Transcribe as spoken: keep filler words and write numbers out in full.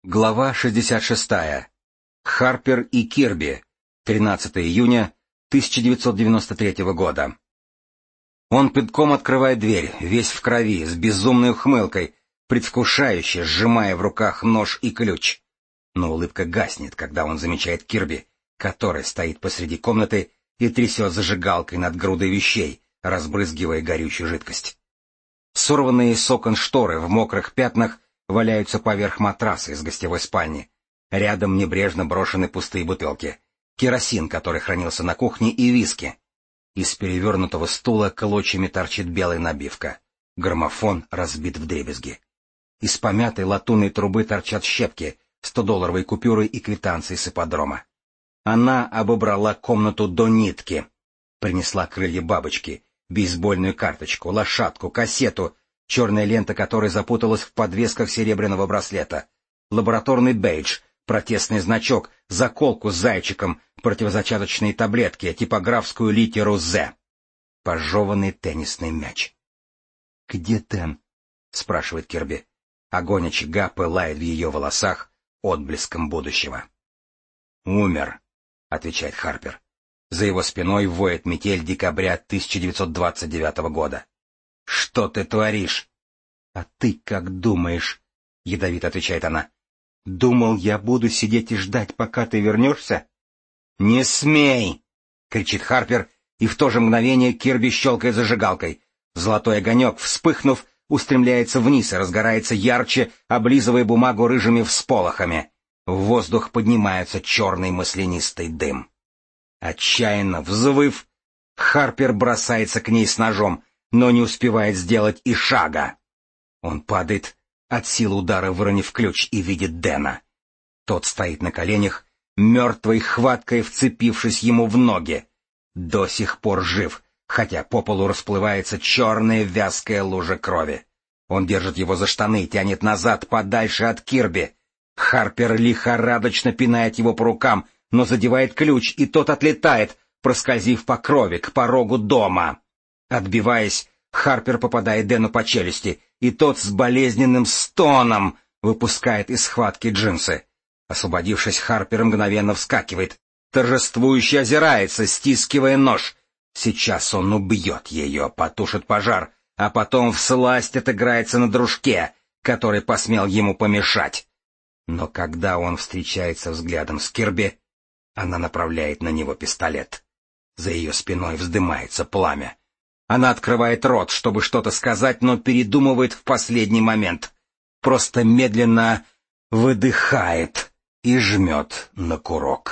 Глава шестьдесят шесть. Харпер и Кирби. тринадцатого июня тысяча девятьсот девяносто третьего года. Он пинком открывает дверь, весь в крови, с безумной ухмылкой, предвкушающе сжимая в руках нож и ключ. Но улыбка гаснет, когда он замечает Кирби, который стоит посреди комнаты и трясет зажигалкой над грудой вещей, разбрызгивая горючую жидкость. Сорванные с окон шторы в мокрых пятнах валяются поверх матраса из гостевой спальни. Рядом небрежно брошены пустые бутылки, керосин, который хранился на кухне, и виски. Из перевернутого стула клочьями торчит белая набивка. Граммофон разбит вдребезги. Из помятой латунной трубы торчат щепки, стодолларовые купюры и квитанции с ипподрома. Она обобрала комнату до нитки. Принесла крылья бабочки, бейсбольную карточку, лошадку, кассету, черная лента которой запуталась в подвесках серебряного браслета, лабораторный бейдж, протестный значок, заколку с зайчиком, противозачаточные таблетки, типографскую литеру «З», пожеванный теннисный мяч. — Где Дэн? — спрашивает Кирби. Огонь очага пылает в ее волосах отблеском будущего. — Умер, — отвечает Харпер. За его спиной воет метель декабря тысяча девятьсот двадцать девятого года. — Что ты творишь? — А ты как думаешь? — ядовито отвечает она. — Думал, я буду сидеть и ждать, пока ты вернешься? — Не смей! — кричит Харпер, и в то же мгновение Кирби щелкает зажигалкой. Золотой огонек, вспыхнув, устремляется вниз и разгорается ярче, облизывая бумагу рыжими всполохами. В воздух поднимается черный маслянистый дым. Отчаянно взвыв, Харпер бросается к ней с ножом, но не успевает сделать и шага. Он падает, от силы удара выронив ключ, и видит Дэна. Тот стоит на коленях, мертвой хваткой вцепившись ему в ноги. До сих пор жив, хотя по полу расплывается черная вязкая лужа крови. Он держит его за штаны, тянет назад, подальше от Кирби. Харпер лихорадочно пинает его по рукам, но задевает ключ, и тот отлетает, проскользив по крови к порогу дома. Отбиваясь, Харпер попадает Дэну по челюсти, и тот с болезненным стоном выпускает из схватки джинсы. Освободившись, Харпер мгновенно вскакивает, торжествующе озирается, стискивая нож. Сейчас он убьет ее, потушит пожар, а потом всласть отыграется на дружке, который посмел ему помешать. Но когда он встречается взглядом с Кирби, она направляет на него пистолет. За ее спиной вздымается пламя. Она открывает рот, чтобы что-то сказать, но передумывает в последний момент. Просто медленно выдыхает и жмет на курок.